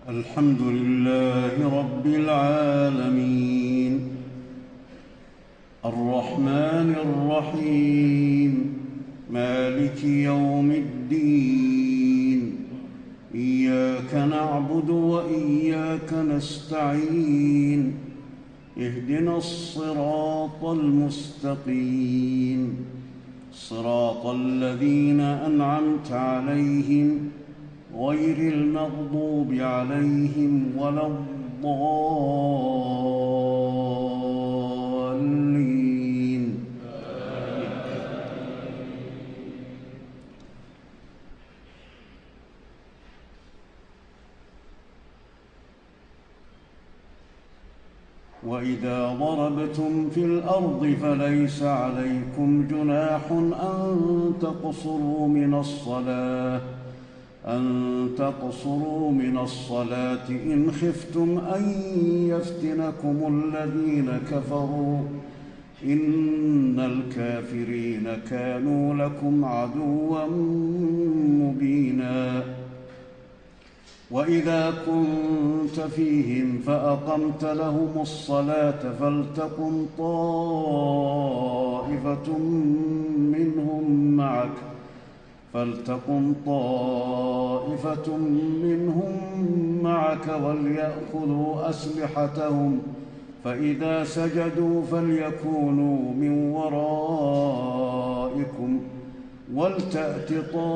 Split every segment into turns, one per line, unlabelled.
الحمد لله رب العالمين الرحمن الرحيم مالك يوم الدين إياك نعبد وإياك نستعين اهدنا الصراط المستقيم صراط الذين أنعمت عليهم غير المغضوب عليهم ولا الضالين. وإذا ضربتم في الأرض فليس عليكم جناح أن تقصروا من الصلاة إن خفتم أن يفتنكم الذين كفروا إن الكافرين كانوا لكم عدوا مبينا. وإذا كنت فيهم فأقمت لهم الصلاة فلتقم طائفة منهم معك وليأخذوا أسلحتهم فإذا سجدوا فليكونوا من ورائكم ولتأت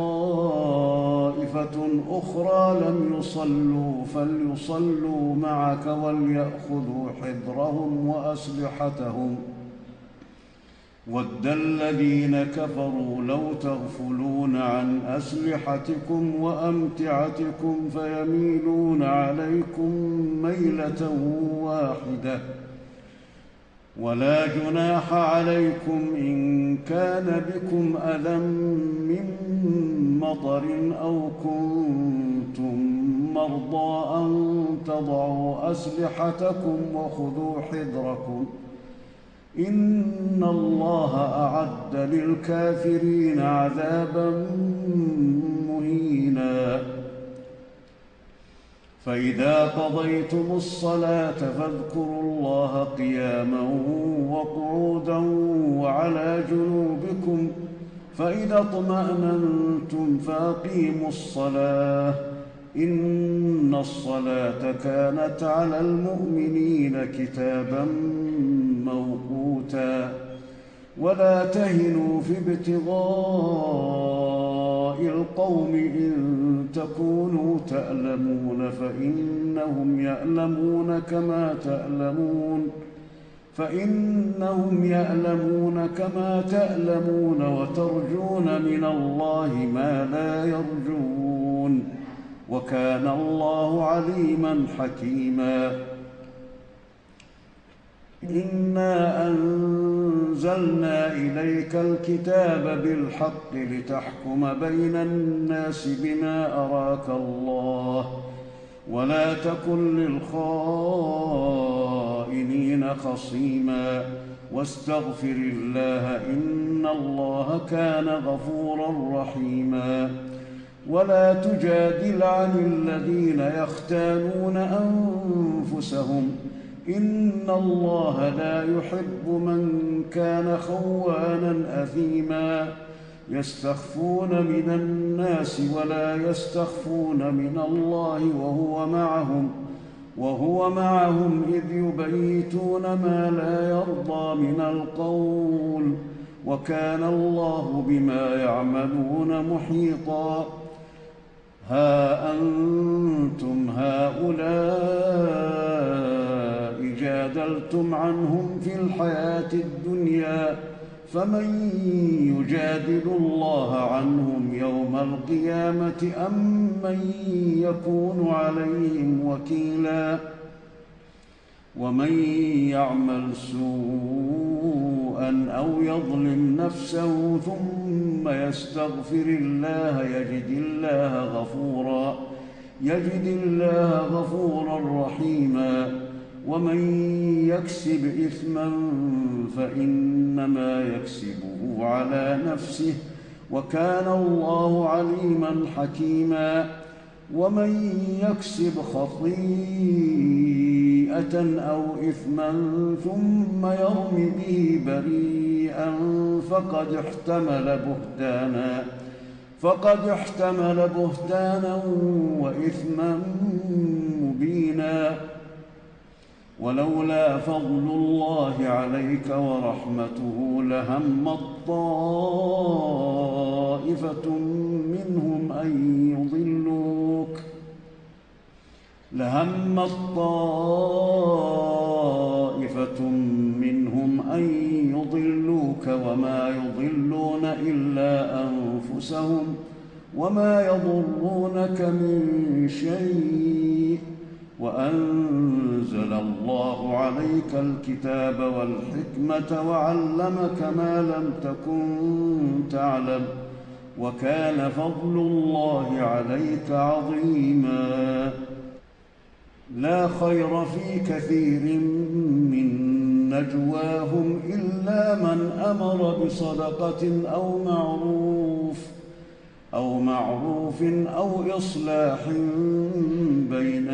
طائفة أخرى لم يصلوا فليصلوا معك وليأخذوا حذرهم وأسلحتهم ود الذين كفروا لو تغفلون عن أسلحتكم وأمتعتكم فيميلون عليكم ميلة واحدة ولا جناح عليكم إن كان بكم أذى من مطر أو كنتم مرضى أن تضعوا أسلحتكم وخذوا حذركم إن الله أعد للكافرين عذابا مهينا. فإذا قضيتم الصلاة فاذكروا الله قياما وقعودا وعلى جنوبكم فإذا اطمأننتم فأقيموا الصلاة إن الصلاة كانت على المؤمنين كتابا موقوتا. ولا تهنوا في ابتغاء القوم إن تكونوا تألمون فإنهم يألمون كما تألمون وترجون من الله ما لا يرجون وكان الله عليما حكيما. إنا أنزلنا إليك الكتاب بالحق لتحكم بين الناس بما أراك الله ولا تكن للخائنين خصيما واستغفر الله إن الله كان غفورا رحيما. ولا تجادل عن الذين يختانون أنفسهم إن الله لا يحب من كان خوانا أثيما. يستخفون من الناس ولا يستخفون من الله وهو معهم إذ يبيتون ما لا يرضى من القول وكان الله بما يعملون محيطا. ها أنتم هؤلاء جادلتم عنهم في الحياة الدنيا فمن يجادل الله عنهم يوم القيامة أم من يكون عليهم وكيلا. ومن يعمل سوءا أو يظلم نفسه ثم يستغفر الله يجد الله غفورا رحيما. ومن يكسب إثما فإنما يكسبه على نفسه وكان الله عليما حكيما. ومن يكسب خطيئة أو إثما ثم يرم به بريئا فقد احتمل بهتانا وإثما مبينا. ولولا فضل الله عليك ورحمته لهمت طائفة منهم أن يضلوك وما يضلون إلا أنفسهم وما يضرونك من شيء، وأنزل الله عليك الكتاب والحكمة وعلمك ما لم تكن تعلم، وكان فضل الله عليك عظيما. لا خير في كثير من نجواهم إلا من أمر بصدقة أو معروف أو إصلاح بين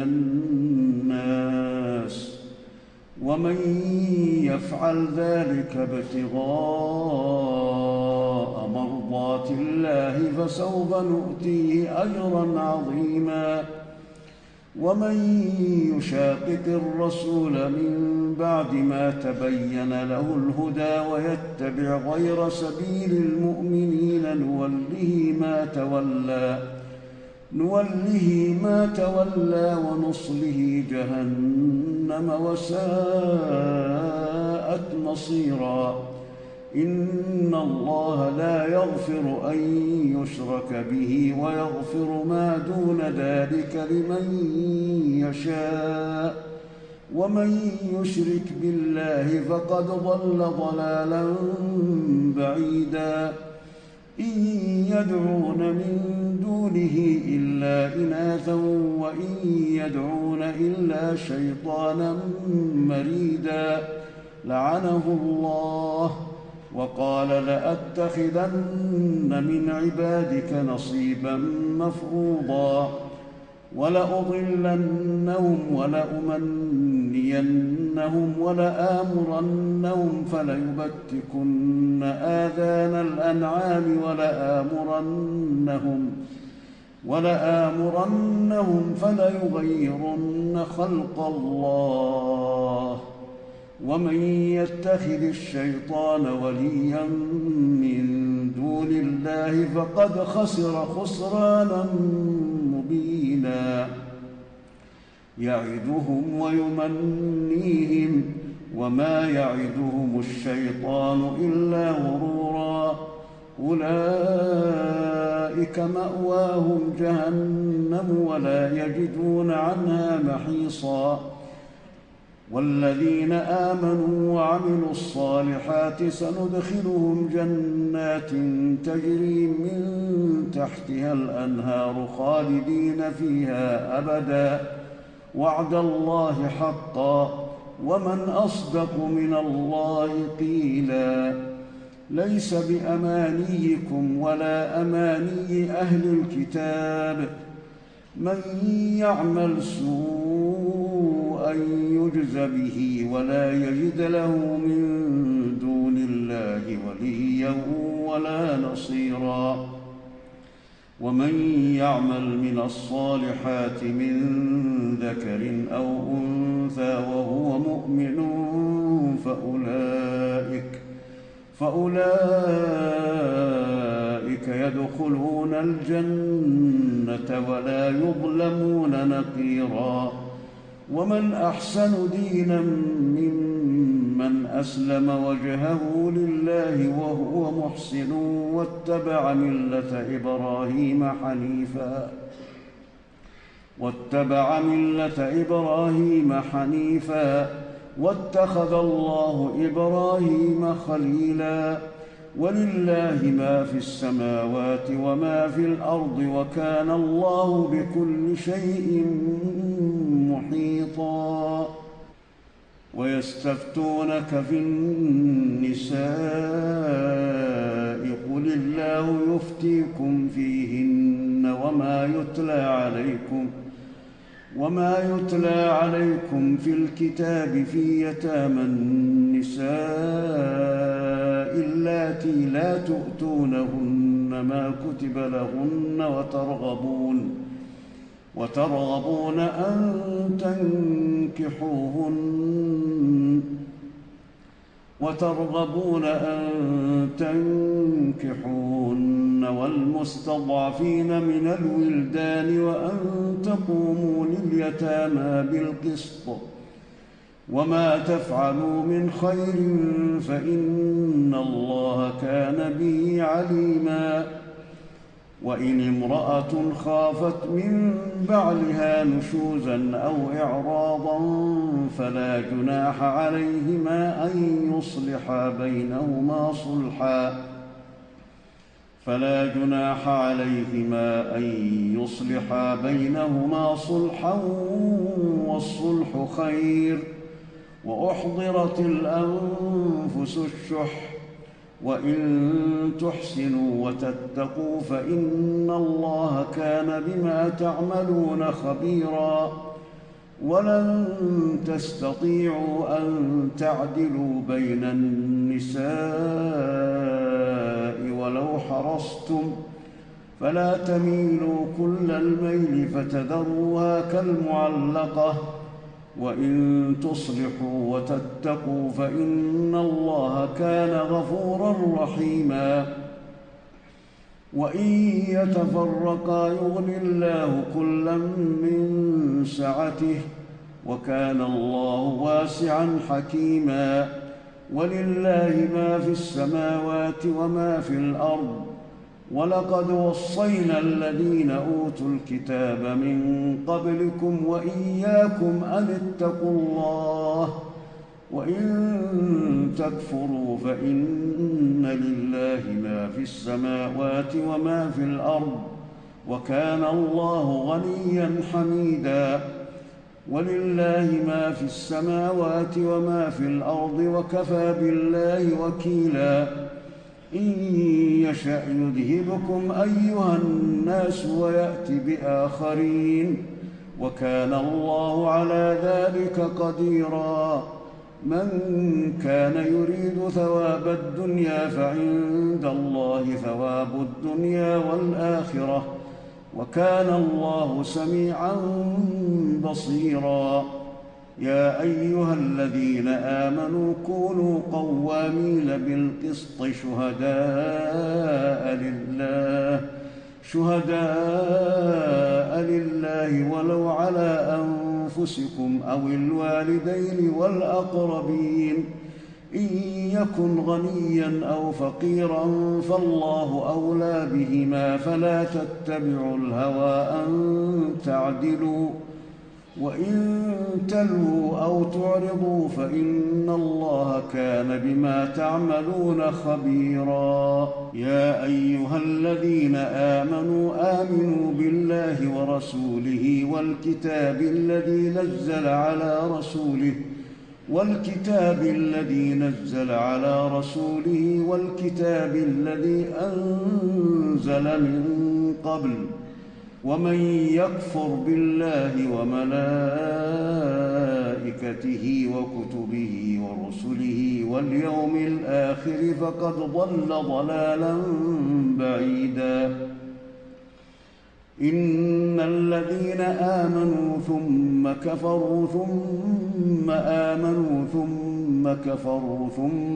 الناس، ومن يفعل ذلك ابتغاء مرضات الله فسوف نؤتيه أجرا عظيما. ومن يشاقق الرسول من بعد ما تبين له الهدى ويتبع غير سبيل المؤمنين نوله ما تولى ونصله جهنم وساءت مصيرا. إن الله لا يغفر أن يشرك به ويغفر ما دون ذلك لمن يشاء، ومن يشرك بالله فقد ضل ضلالا بعيدا. إن يدعون من دونه إلا إناثا وإن يدعون إلا شيطانا مريدا لعنه الله، وقال لأتخذن من عبادك نصيبا مفروضا ولأضلنهم ولأمنينهم ولآمرنهم فليبتكن آذان الأنعام ولآمرنهم فليغيرن خلق الله. ومن يتخذ الشيطان وليا من دون الله فقد خسر خسرانا مبينا. يعدهم ويمنيهم وما يعدهم الشيطان إلا غرورا. أولئك مأواهم جهنم ولا يجدون عنها محيصا. والذين آمنوا وعملوا الصالحات سندخلهم جنات تجري من تحتها الأنهار خالدين فيها أبدا، وعد الله حقا، ومن أصدق من الله قيلا. ليس بأمانيكم ولا أماني أهل الكتاب، من يعمل سوءا يجز به ولا يجد له من دون الله وليا ولا نصيرا. ومن يعمل من الصالحات من ذكر أو أنثى وهو مؤمن فأولئك يدخلون الجنة ولا يظلمون نقيرا. ومن أحسن دينا ممن أسلم وجهه لله وهو محسن واتبع ملة إبراهيم حنيفا واتخذ الله إبراهيم خليلا. ولله ما في السماوات وما في الأرض وكان الله بكل شيء محيطا. ويستفتونك في النساء قل الله يفتيكم فيهن وما يتلى عليكم في الكتاب في يتامى النساء اللاتي لا تؤتونهن ما كتب لهن وترغبون أن تنكحوهن والمستضعفين من الولدان وأن تقوموا لليتامى بالقسط وما تفعلوا من خير فإن الله كان به عليما. وإن امرأة خافت من بعلها نشوزا أو إعراضا فلا جناح عليهما أن يصلحا بينهما صلحا والصلح خير. وأحضرت الأنفس الشح وإن تحسنوا وتتقوا فإن الله كان بما تعملون خبيرا. ولن تستطيعوا أن تعدلوا بين النساء ولو حرصتم فلا تميلوا كل الميل فتذروها كالمعلقة. وإن تصلحوا وتتقوا فإن الله كان غفورا رحيما. وإن يتفرقا يغن الله كلا من سعته وكان الله واسعا حكيما. ولله ما في السماوات وما في الأرض ولقد وصينا الذين أوتوا الكتاب من قبلكم وإياكم أن اتقوا الله وإن تكفروا فإن لله ما في السماوات وما في الأرض وكان الله غنيا حميدا. ولله ما في السماوات وما في الأرض وكفى بالله وكيلا. إن يشأ يذهبكم أيها الناس ويأت بآخرين وكان الله على ذلك قديرا. من كان يريد ثواب الدنيا فعند الله ثواب الدنيا والآخرة وكان الله سميعا بصيرا. يا أيها الذين آمنوا كونوا قوامين بالقسط شهداء لله ولو على أنفسكم أو الوالدين والأقربين إن يكن غنيا أو فقيرا فالله أولى بهما فلا تتبعوا الهوى أن تعدلوا وإن تلووا أو تعرضوا فإن الله كان بما تعملون خبيرا. يا أيها الذين آمنوا بالله ورسوله والكتاب الذي نزل على رسوله والكتاب الذي أنزل من قبل ومن يكفر بالله وملائكته وكتبه ورسله واليوم الآخر فقد ضل ضلالا بعيدا. إن الذين آمنوا ثم كفروا ثم آمنوا ثم كفروا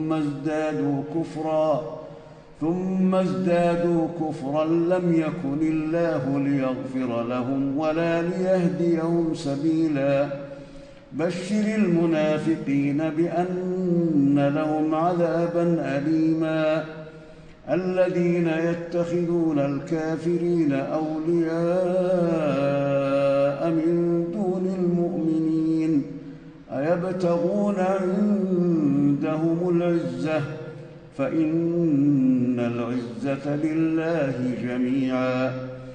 ثم ازدادوا كفرا لم يكن الله ليغفر لهم ولا ليهديهم سبيلا. بشر المنافقين بأن لهم عذابا أليما. الذين يتخذون الكافرين أولياء من دون المؤمنين أيبتغون عندهم العزة فإن العزة لله جميعا.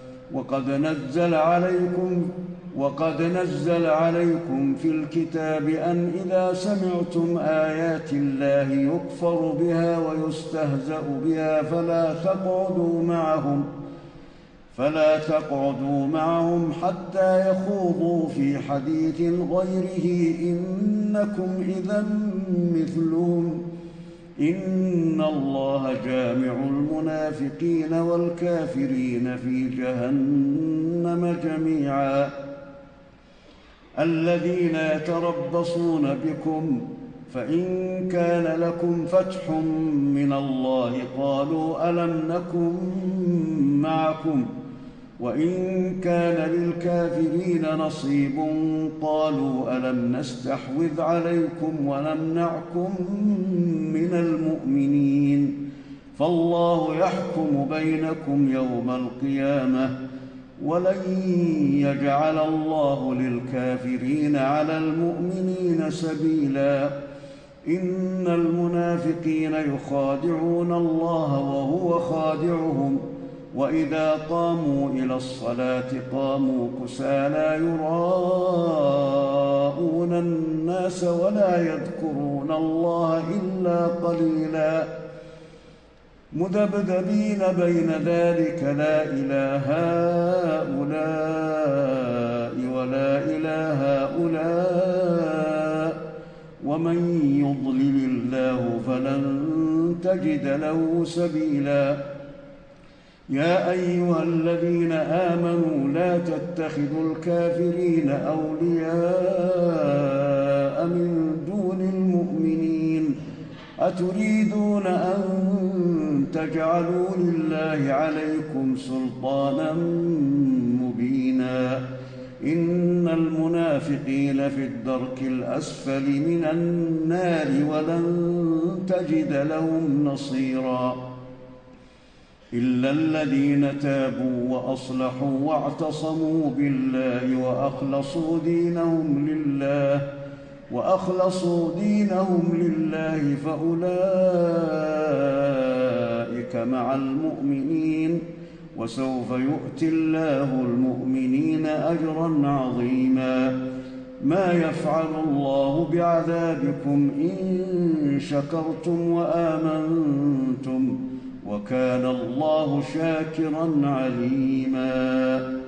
وقد نزل عليكم في الكتاب أن إذا سمعتم آيات الله يكفر بها ويستهزأ بها فلا تقعدوا معهم حتى يخوضوا في حديث غيره إنكم إذا مثلهم إن الله جامع المنافقين والكافرين في جهنم جميعا الذين يتربصون بكم فإن كان لكم فتح من الله قالوا ألم نكن معكم وإن كان للكافرين نصيب قالوا ألم نستحوذ عليكم ونمنعكم من المؤمنين فالله يحكم بينكم يوم القيامة ولن يجعل الله للكافرين على المؤمنين سبيلا إن المنافقين يخادعون الله وهو خادعهم وإذا قاموا إلى الصلاة قاموا كسالى يراءون الناس ولا يذكرون الله إلا قليلا مذبذبين بين ذلك لا إله هؤلاء ولا إله هؤلاء ومن يضلل الله فلن تجد له سبيلا يا أيها الذين آمنوا لا تتخذوا الكافرين أولياء من دون المؤمنين أتريدون أن تجعلوا لله عليكم سلطانا مبينا إن المنافقين في الدرك الأسفل من النار ولن تجد لهم نصيرا إلا الذين تابوا وأصلحوا واعتصموا بالله وأخلصوا دينهم لله فأولئك مع المؤمنين وسوف يؤتي الله المؤمنين أجرا عظيما ما يفعل الله بعذابكم إن شكرتم وآمنتم وكان الله شاكرا عليما